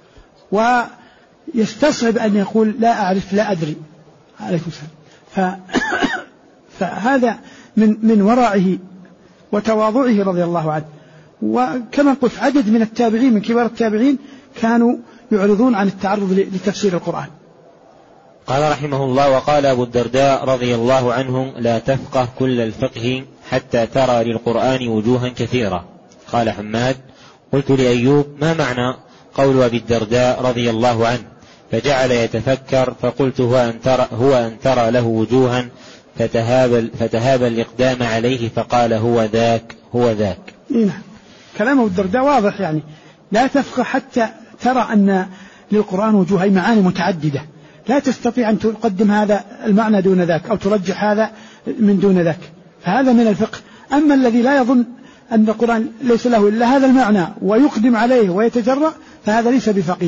ويستصعب أن يقول لا أعرف لا أدري. عليكم السلام. فهذا من ورعه وتواضعه رضي الله عنه. وكما قلت عدد من التابعين من كبار التابعين كانوا يعرضون عن التعرض لتفسير القرآن. قال رحمه الله: وقال أبو الدرداء رضي الله عنه: لا تفقه كل الفقه حتى ترى للقرآن وجوها كثيرة. قال حماد: قلت لأيوب: ما معنى قول أبي الدرداء رضي الله عنه؟ فجعل يتفكر، فقلت: هو أن ترى له وجوها فتهاب الإقدام عليه، فقال: هو ذاك. نعم، كلام أبو الدرداء واضح، يعني لا تفقه حتى ترى أن للقرآن وجوه، أي معاني متعددة، لا تستطيع أن تقدم هذا المعنى دون ذاك أو ترجح هذا من دون ذاك، فهذا من الفقه. أما الذي لا يظن أن القرآن ليس له إلا هذا المعنى ويقدم عليه ويتجرأ، فهذا ليس بفقيه.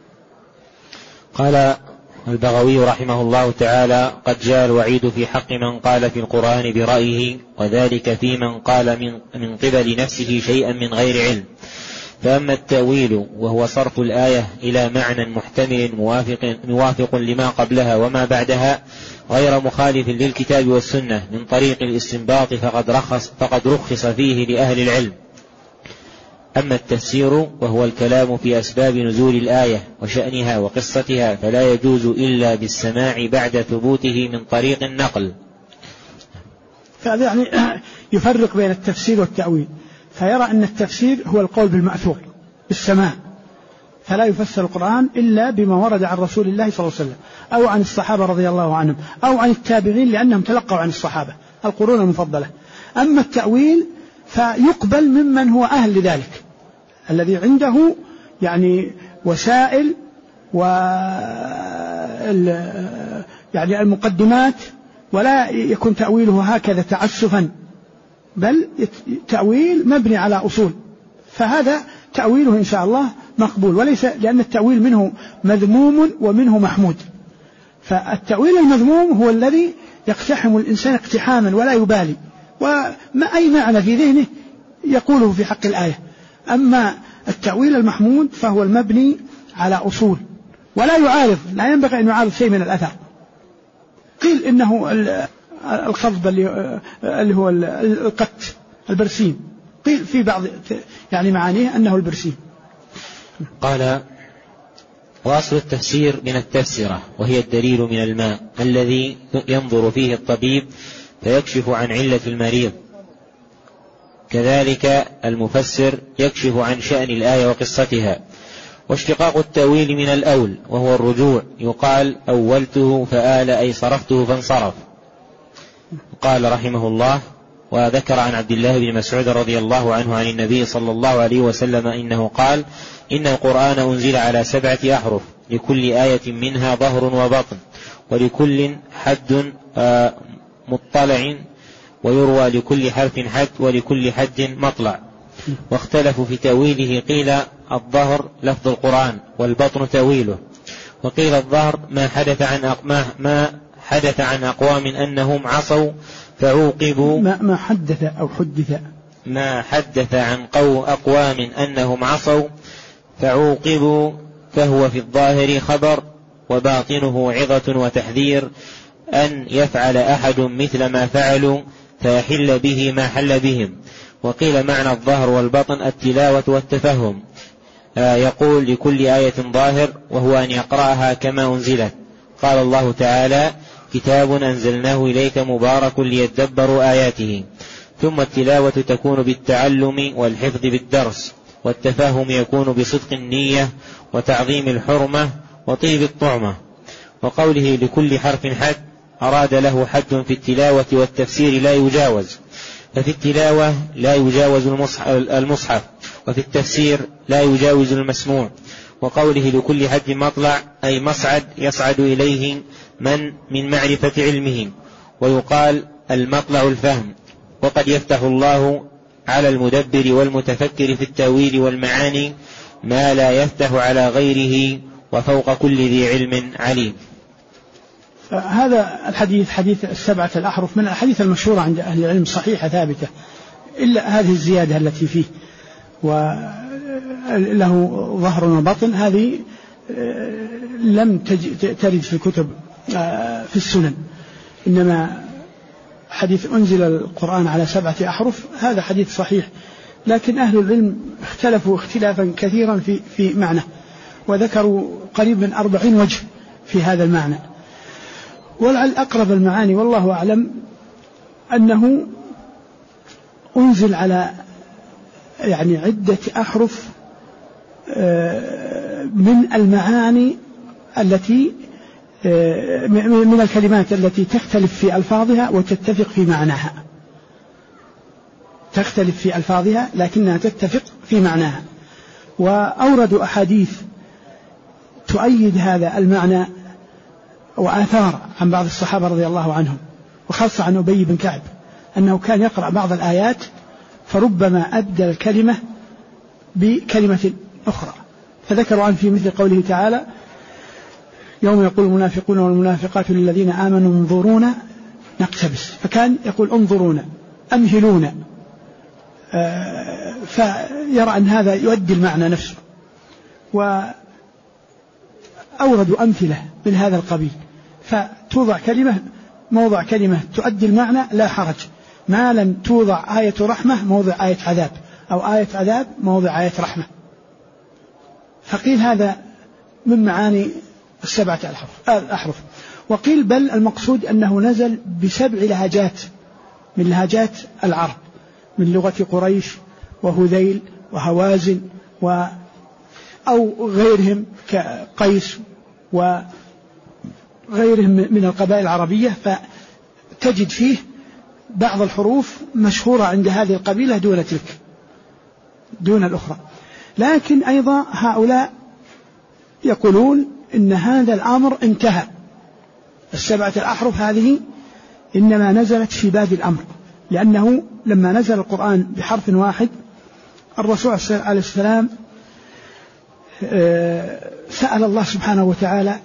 قال البغوي رحمه الله تعالى: قد جاء الوعيد في حق من قال في القرآن برأيه، وذلك في من قال من قبل نفسه شيئا من غير علم. فأما التأويل وهو صرف الآية إلى معنى محتمل موافق لما قبلها وما بعدها غير مخالف للكتاب والسنة من طريق الاستنباط فقد رخص فيه لأهل العلم. أما التفسير وهو الكلام في أسباب نزول الآية وشأنها وقصتها فلا يجوز إلا بالسماع بعد ثبوته من طريق النقل. فهذا يعني يفرق بين التفسير والتأويل، فيرى أن التفسير هو القول بالمأثور بالسماع، فلا يفسر القرآن إلا بما ورد عن رسول الله صلى الله عليه وسلم أو عن الصحابة رضي الله عنهم أو عن التابعين لأنهم تلقوا عن الصحابة القرون المفضلة. أما التأويل فيقبل ممن هو أهل لذلك، الذي عنده يعني وسائل يعني المقدمات، ولا يكون تأويله هكذا تعسفا، بل تأويل مبني على أصول، فهذا تأويله إن شاء الله مقبول، وليس لأن التأويل منه مذموم ومنه محمود. فالتأويل المذموم هو الذي يقتحم الإنسان اقتحاما ولا يبالي، وما أي معنى في ذهنه يقوله في حق الآية. أما التأويل المحمود فهو المبني على أصول ولا يعارض، لا ينبغي أن يعارض شيء من الأثر. قيل إنه الخضب اللي هو القت البرسيم، قيل في بعض يعني معانيه أنه البرسيم. قال: وأصل التفسير من التفسرة، وهي الدليل من الماء الذي ينظر فيه الطبيب فيكشف عن علة المريض، كذلك المفسر يكشف عن شأن الآية وقصتها. واشتقاق التأويل من الأول وهو الرجوع، يقال أولته فآل أي صرفته فانصرف. قال رحمه الله: وذكر عن عبد الله بن مسعود رضي الله عنه عن النبي صلى الله عليه وسلم إنه قال: إن القرآن أنزل على 7 أحرف، لكل آية منها ظهر وبطن، ولكل حد مطلع، ويروى لكل حرف حد، ولكل حد مطلع. واختلفوا في تأويله، قيل الظهر لفظ القرآن، والبطن تأويله، وقيل الظهر ما حدث عن أقوام أنهم عصوا فعوقبوا. ما حدث أو حدث، ما حدث عن أقوام أنهم عصوا فعوقبوا، فهو في الظاهر خبر، وباطنه عظة وتحذير أن يفعل أحد مثل ما فعلوا فيحل به ما حل بهم. وقيل معنى الظهر والبطن التلاوة والتفهم، يقول لكل آية ظاهر، وهو أن يقرأها كما أنزلت. قال الله تعالى: كتاب أنزلناه إليك مبارك ليدبروا آياته. ثم التلاوة تكون بالتعلم والحفظ بالدرس، والتفاهم يكون بصدق النية وتعظيم الحرمة وطيب الطعمة. وقوله لكل حرف حد أراد له حد في التلاوة والتفسير لا يجاوز، ففي التلاوة لا يجاوز المصحف، وفي التفسير لا يجاوز المسموع. وقوله لكل حد مطلع أي مصعد يصعد إليه من معرفة علمه، ويقال المطلع الفهم. وقد يفتح الله على المدبر والمتفكر في التأويل والمعاني ما لا يفتح على غيره، وفوق كل ذي علم عليم. هذا الحديث حديث 7 الأحرف من الحديث المشهورة عند أهل العلم، صحيحة ثابتة، إلا هذه الزيادة التي فيه وله ظهر وبطن، هذه لم ترد في الكتب في السنن، إنما حديث أنزل القرآن على 7 أحرف هذا حديث صحيح. لكن أهل العلم اختلفوا اختلافا كثيرا في معنى، وذكروا قريب من 40 وجه في هذا المعنى. ولعل أقرب المعاني والله أعلم أنه أنزل على يعني عدة أحرف من المعاني التي من الكلمات التي تختلف في ألفاظها وتتفق في معناها، تختلف في ألفاظها لكنها تتفق في معناها. وأوردوا أحاديث تؤيد هذا المعنى وآثار عن بعض الصحابة رضي الله عنهم، وخاصة عن أبي بن كعب أنه كان يقرأ بعض الآيات فربما أبدل الكلمة بكلمة أخرى. فذكروا عنه في مثل قوله تعالى: يوم يقول المنافقون والمنافقات للذين آمنوا انظرونا نقتبس، فكان يقول انظرونا أمهلونا، فيرى أن هذا يؤدي المعنى نفسه. وأوردوا أمثلة من هذا القبيل، فتوضع كلمة موضع كلمة تؤدي المعنى لا حرج، ما لم توضع آية رحمة موضع آية عذاب، أو آية عذاب موضع آية رحمة. فقيل هذا من معاني 7 الأحرف. وقيل بل المقصود أنه نزل ب7 لهجات من لهجات العرب، من لغة قريش وهذيل وهوازن أو غيرهم كقيس وغيرهم من القبائل العربية، فتجد فيه بعض الحروف مشهورة عند هذه القبيلة دون تلك دون الأخرى. لكن أيضا هؤلاء يقولون إن هذا الأمر انتهى، 7 الأحرف هذه إنما نزلت في باب الأمر، لأنه لما نزل القرآن بحرف واحد الرسول عليه السلام سأل الله سبحانه وتعالى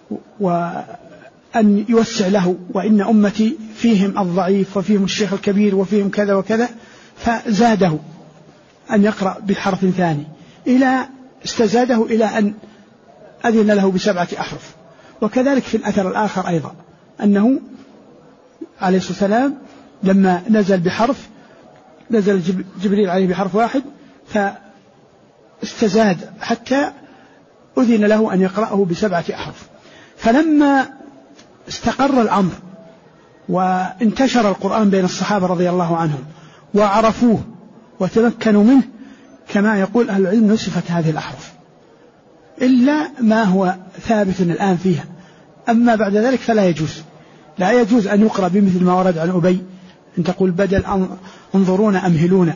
وأن يوسع له، وإن أمتي فيهم الضعيف وفيهم الشيخ الكبير وفيهم كذا وكذا، فزاده أن يقرأ بحرف ثاني استزاده إلى أن أذن له ب7 أحرف. وكذلك في الأثر الآخر أيضا أنه عليه الصلاة والسلام لما نزل بحرف نزل جبريل عليه بحرف واحد فاستزاد حتى أذن له أن يقرأه ب7 أحرف. فلما استقر الأمر وانتشر القرآن بين الصحابة رضي الله عنهم وعرفوه وتمكنوا منه، كما يقول أهل العلم نسفت هذه الأحرف إلا ما هو ثابت الآن فيها، أما بعد ذلك فلا يجوز، لا يجوز أن يقرأ بمثل ما ورد عن أبي، أن تقول بدل انظرون أمهلون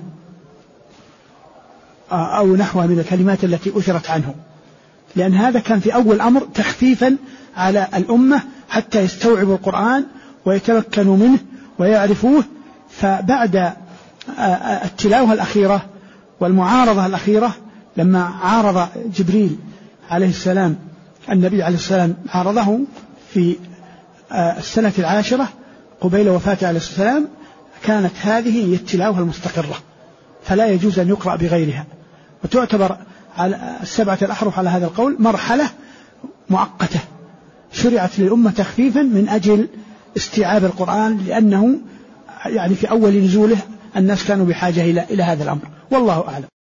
أو نحوها من الكلمات التي أثرت عنه، لأن هذا كان في أول أمر تخفيفا على الأمة حتى يستوعبوا القرآن ويتمكنوا منه ويعرفوه. فبعد التلاوة الأخيرة والمعارضة الأخيرة لما عارض جبريل عليه السلام النبي عليه السلام، عارضه في السنة 10 قبيل وفاته عليه السلام، كانت هذه هي التلاوة المستقرة، فلا يجوز أن يقرأ بغيرها، وتعتبر على 7 الأحرف على هذا القول مرحلة مؤقتة شرعت للأمة تخفيفا من أجل استيعاب القرآن، لأنه يعني في أول نزوله الناس كانوا بحاجة إلى هذا الأمر، والله أعلم.